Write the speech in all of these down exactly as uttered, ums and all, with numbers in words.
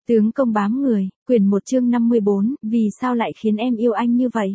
Tướng công bám người, quyển một chương năm mươi bốn, vì sao lại khiến em yêu anh như vậy?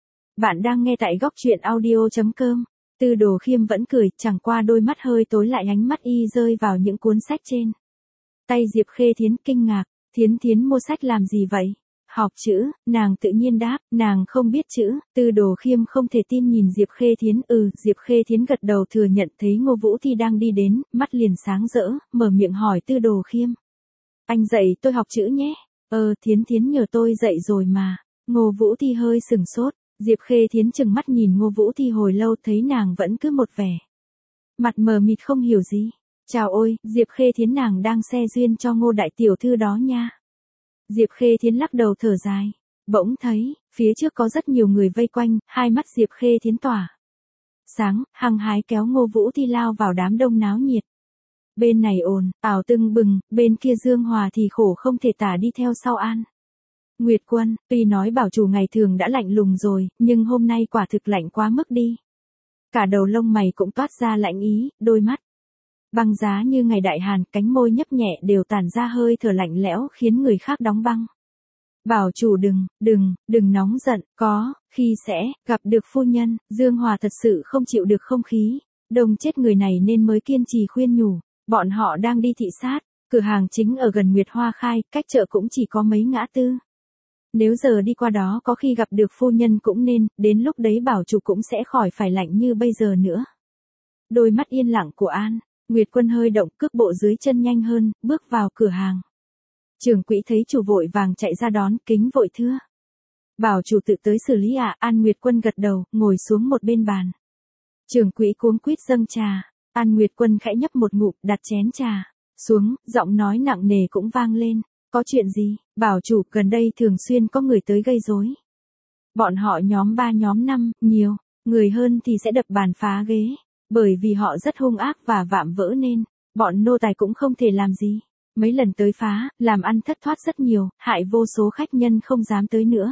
Bạn đang nghe tại góc truyện audio chấm com. Tư Đồ Khiêm vẫn cười, chẳng qua đôi mắt hơi tối lại, ánh mắt y rơi vào những cuốn sách trên tay Diệp Khê Thiến, kinh ngạc. Thiến Thiến mua sách làm gì vậy? Học chữ, nàng tự nhiên đáp, nàng không biết chữ. Tư Đồ Khiêm không thể tin nhìn Diệp Khê Thiến, ừ, Diệp Khê Thiến gật đầu thừa nhận. Thấy Ngô Vũ Thi đang đi đến, mắt liền sáng rỡ, mở miệng hỏi Tư Đồ Khiêm. Anh dạy tôi học chữ nhé. Ờ, Thiến Thiến nhờ tôi dạy rồi mà. Ngô Vũ Thi hơi sừng sốt. Diệp Khê Thiến chừng mắt nhìn Ngô Vũ Thi hồi lâu, thấy nàng vẫn cứ một vẻ mặt mờ mịt không hiểu gì. Chào ôi, Diệp Khê Thiến, nàng đang xe duyên cho Ngô đại tiểu thư đó nha. Diệp Khê Thiến lắc đầu thở dài. Bỗng thấy, phía trước có rất nhiều người vây quanh, hai mắt Diệp Khê Thiến tỏa sáng, hăng hái kéo Ngô Vũ Thi lao vào đám đông náo nhiệt. Bên này ồn ào tưng bừng, bên kia Dương Hòa thì khổ không thể tả đi theo sau An Nguyệt Quân. Tuy nói bảo chủ ngày thường đã lạnh lùng rồi, nhưng hôm nay quả thực lạnh quá mức đi. Cả đầu lông mày cũng toát ra lạnh ý, đôi mắt băng giá như ngày đại hàn, cánh môi nhấp nhẹ đều tản ra hơi thở lạnh lẽo khiến người khác đóng băng. Bảo chủ đừng, đừng, đừng nóng giận, có, khi sẽ gặp được phu nhân. Dương Hòa thật sự không chịu được không khí đông chết người này nên mới kiên trì khuyên nhủ. Bọn họ đang đi thị sát, cửa hàng chính ở gần Nguyệt Hoa Khai, cách chợ cũng chỉ có mấy ngã tư. Nếu giờ đi qua đó có khi gặp được phu nhân cũng nên, đến lúc đấy bảo chủ cũng sẽ khỏi phải lạnh như bây giờ nữa. Đôi mắt yên lặng của An Nguyệt Quân hơi động, cước bộ dưới chân nhanh hơn, bước vào cửa hàng. Trưởng quỹ thấy chủ vội vàng chạy ra đón, kính vội thưa. Bảo chủ tự tới xử lý ạ. À? An Nguyệt Quân gật đầu, ngồi xuống một bên bàn. Trưởng quỹ cuống quýt dâng trà. An Nguyệt Quân khẽ nhấp một ngụm, đặt chén trà xuống, giọng nói nặng nề cũng vang lên. Có chuyện gì? Bảo chủ, gần đây thường xuyên có người tới gây rối. Bọn họ nhóm ba nhóm năm, nhiều người hơn thì sẽ đập bàn phá ghế. Bởi vì họ rất hung ác và vạm vỡ nên bọn nô tài cũng không thể làm gì. Mấy lần tới phá, làm ăn thất thoát rất nhiều, hại vô số khách nhân không dám tới nữa.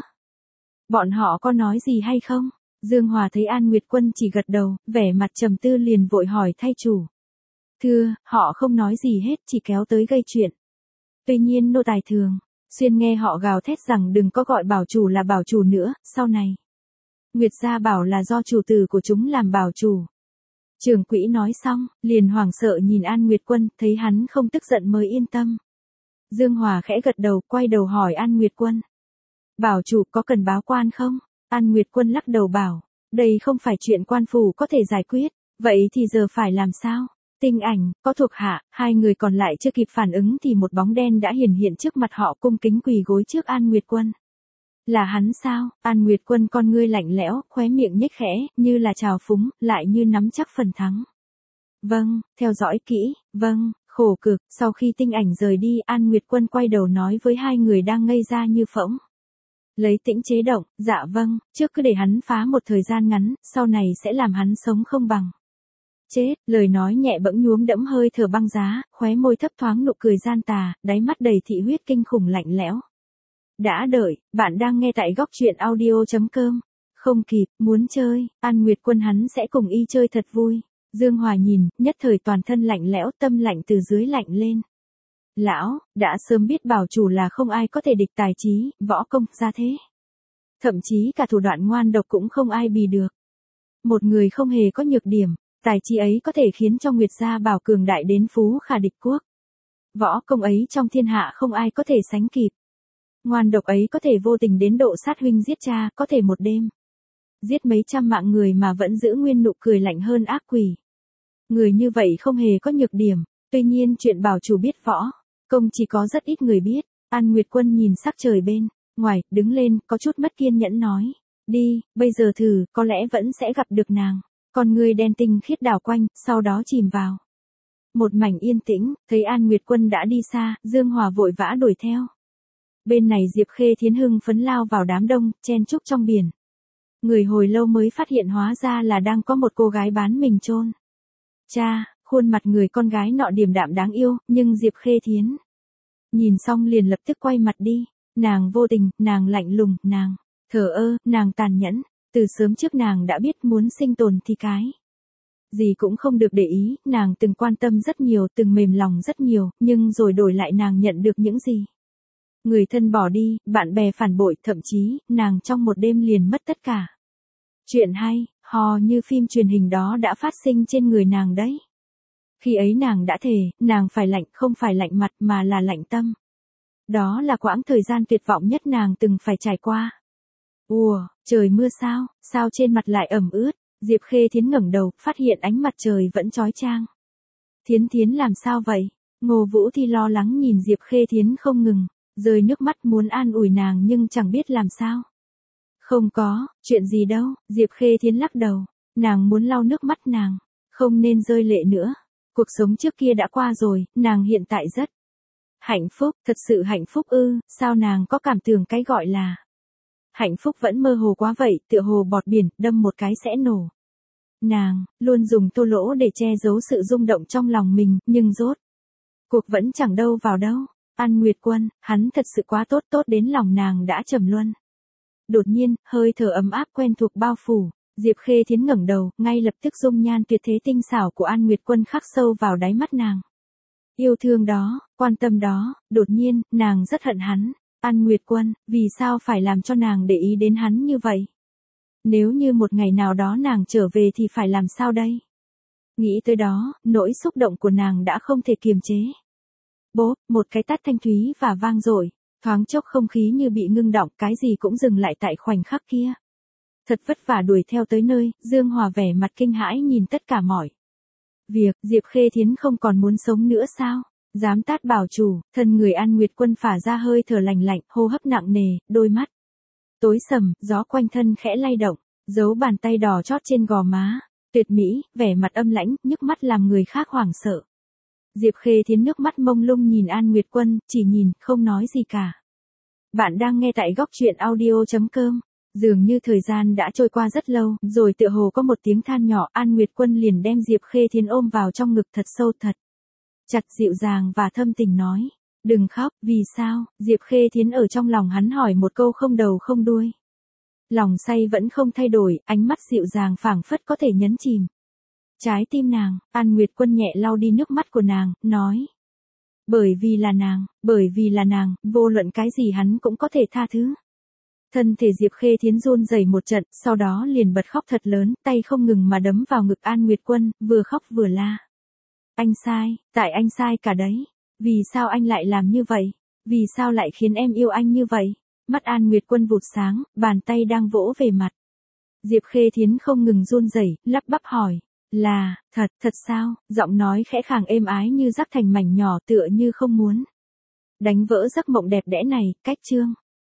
Bọn họ có nói gì hay không? Dương Hòa thấy An Nguyệt Quân chỉ gật đầu, vẻ mặt trầm tư liền vội hỏi thay chủ. Thưa, họ không nói gì hết, chỉ kéo tới gây chuyện. Tuy nhiên nô tài thường xuyên nghe họ gào thét rằng đừng có gọi bảo chủ là bảo chủ nữa, sau này Nguyệt gia bảo là do chủ tử của chúng làm bảo chủ. Trưởng quỹ nói xong, liền hoảng sợ nhìn An Nguyệt Quân, thấy hắn không tức giận mới yên tâm. Dương Hòa khẽ gật đầu, quay đầu hỏi An Nguyệt Quân. Bảo chủ có cần báo quan không? An Nguyệt Quân lắc đầu bảo, đây không phải chuyện quan phủ có thể giải quyết, vậy thì giờ phải làm sao? Tinh Ảnh, có thuộc hạ, hai người còn lại chưa kịp phản ứng thì một bóng đen đã hiển hiện trước mặt họ, cung kính quỳ gối trước An Nguyệt Quân. Là hắn sao? An Nguyệt Quân con ngươi lạnh lẽo, khóe miệng nhếch khẽ, như là trào phúng, lại như nắm chắc phần thắng. Vâng, theo dõi kỹ, vâng, khổ cực. Sau khi Tinh Ảnh rời đi, An Nguyệt Quân quay đầu nói với hai người đang ngây ra như phỗng. Lấy tĩnh chế động, dạ vâng, trước cứ để hắn phá một thời gian ngắn, sau này sẽ làm hắn sống không bằng chết. Lời nói nhẹ bẫng nhuốm đẫm hơi thở băng giá, khóe môi thấp thoáng nụ cười gian tà, đáy mắt đầy thị huyết kinh khủng lạnh lẽo. Đã đợi, bạn đang nghe tại góc truyện audio chấm com. Không kịp, muốn chơi, An Nguyệt Quân hắn sẽ cùng y chơi thật vui. Dương Hòa nhìn, nhất thời toàn thân lạnh lẽo, tâm lạnh từ dưới lạnh lên. Lão, đã sớm biết bảo chủ là không ai có thể địch tài trí, võ công, ra thế. Thậm chí cả thủ đoạn ngoan độc cũng không ai bì được. Một người không hề có nhược điểm, tài trí ấy có thể khiến cho Nguyệt gia bảo cường đại đến phú khả địch quốc. Võ công ấy trong thiên hạ không ai có thể sánh kịp. Ngoan độc ấy có thể vô tình đến độ sát huynh giết cha, có thể một đêm giết mấy trăm mạng người mà vẫn giữ nguyên nụ cười lạnh hơn ác quỷ. Người như vậy không hề có nhược điểm, tuy nhiên chuyện bảo chủ biết võ công chỉ có rất ít người biết. An Nguyệt Quân nhìn sắc trời bên ngoài, đứng lên, có chút mất kiên nhẫn nói, đi, bây giờ thử, có lẽ vẫn sẽ gặp được nàng. Con người đen tinh khiết đảo quanh, sau đó chìm vào một mảnh yên tĩnh. Thấy An Nguyệt Quân đã đi xa, Dương Hòa vội vã đuổi theo. Bên này Diệp Khê Thiến hưng phấn lao vào đám đông, chen chúc trong biển. Người hồi lâu mới phát hiện hóa ra là đang có một cô gái bán mình chôn. Cha, khuôn mặt người con gái nọ điềm đạm đáng yêu, nhưng Diệp Khê Thiến nhìn xong liền lập tức quay mặt đi. Nàng vô tình, nàng lạnh lùng, nàng thờ ơ, nàng tàn nhẫn. Từ sớm trước nàng đã biết muốn sinh tồn thì cái gì cũng không được để ý. Nàng từng quan tâm rất nhiều, từng mềm lòng rất nhiều, nhưng rồi đổi lại nàng nhận được những gì? Người thân bỏ đi, bạn bè phản bội, thậm chí, nàng trong một đêm liền mất tất cả. Chuyện hay, hò như phim truyền hình đó đã phát sinh trên người nàng đấy. Khi ấy nàng đã thề, nàng phải lạnh, không phải lạnh mặt mà là lạnh tâm. Đó là quãng thời gian tuyệt vọng nhất nàng từng phải trải qua. Ùa, trời mưa sao, sao trên mặt lại ẩm ướt, Diệp Khê Thiến ngẩng đầu, phát hiện ánh mặt trời vẫn chói chang. Thiến Thiến làm sao vậy? Ngô Vũ Thi lo lắng nhìn Diệp Khê Thiến không ngừng, rơi nước mắt muốn an ủi nàng nhưng chẳng biết làm sao. Không có, chuyện gì đâu, Diệp Khê Thiến lắc đầu, nàng muốn lau nước mắt nàng, không nên rơi lệ nữa. Cuộc sống trước kia đã qua rồi, nàng hiện tại rất hạnh phúc, thật sự hạnh phúc ư, sao nàng có cảm tưởng cái gọi là hạnh phúc vẫn mơ hồ quá vậy, tựa hồ bọt biển, đâm một cái sẽ nổ. Nàng, luôn dùng thô lỗ để che giấu sự rung động trong lòng mình, nhưng rốt cuộc vẫn chẳng đâu vào đâu. An Nguyệt Quân, hắn thật sự quá tốt, tốt đến lòng nàng đã trầm luân. Đột nhiên, hơi thở ấm áp quen thuộc bao phủ, Diệp Khê Thiến ngẩng đầu, ngay lập tức dung nhan tuyệt thế tinh xảo của An Nguyệt Quân khắc sâu vào đáy mắt nàng. Yêu thương đó, quan tâm đó, đột nhiên, nàng rất hận hắn. An Nguyệt Quân, vì sao phải làm cho nàng để ý đến hắn như vậy? Nếu như một ngày nào đó nàng trở về thì phải làm sao đây? Nghĩ tới đó, nỗi xúc động của nàng đã không thể kiềm chế. Bốp, một cái tát thanh thúy và vang dội, thoáng chốc không khí như bị ngưng đọng, cái gì cũng dừng lại tại khoảnh khắc kia. Thật vất vả đuổi theo tới nơi, Dương Hòa vẻ mặt kinh hãi nhìn tất cả mọi việc, Diệp Khê Thiến không còn muốn sống nữa sao? Dám tát bảo chủ, thân người An Nguyệt Quân phả ra hơi thở lạnh lạnh, hô hấp nặng nề, đôi mắt tối sầm, gió quanh thân khẽ lay động, dấu bàn tay đỏ chót trên gò má, tuyệt mỹ, vẻ mặt âm lãnh, nhức mắt làm người khác hoảng sợ. Diệp Khê Thiến nước mắt mông lung nhìn An Nguyệt Quân, chỉ nhìn, không nói gì cả. Bạn đang nghe tại góc truyện audio chấm com. Dường như thời gian đã trôi qua rất lâu, rồi tựa hồ có một tiếng than nhỏ, An Nguyệt Quân liền đem Diệp Khê Thiến ôm vào trong ngực thật sâu thật chặt, dịu dàng và thâm tình nói. Đừng khóc, vì sao? Diệp Khê Thiến ở trong lòng hắn hỏi một câu không đầu không đuôi. Lòng say vẫn không thay đổi, ánh mắt dịu dàng phảng phất có thể nhấn chìm trái tim nàng. An Nguyệt Quân nhẹ lau đi nước mắt của nàng, nói. Bởi vì là nàng, bởi vì là nàng, vô luận cái gì hắn cũng có thể tha thứ. Thân thể Diệp Khê Thiến run rẩy một trận, sau đó liền bật khóc thật lớn, tay không ngừng mà đấm vào ngực An Nguyệt Quân, vừa khóc vừa la. Anh sai, tại anh sai cả đấy. Vì sao anh lại làm như vậy? Vì sao lại khiến em yêu anh như vậy? Mắt An Nguyệt Quân vụt sáng, bàn tay đang vỗ về mặt. Diệp Khê Thiến không ngừng run rẩy, lắp bắp hỏi. Là, thật, thật sao? Giọng nói khẽ khàng êm ái như rắc thành mảnh nhỏ tựa như không muốn đánh vỡ giấc mộng đẹp đẽ này. Cách chương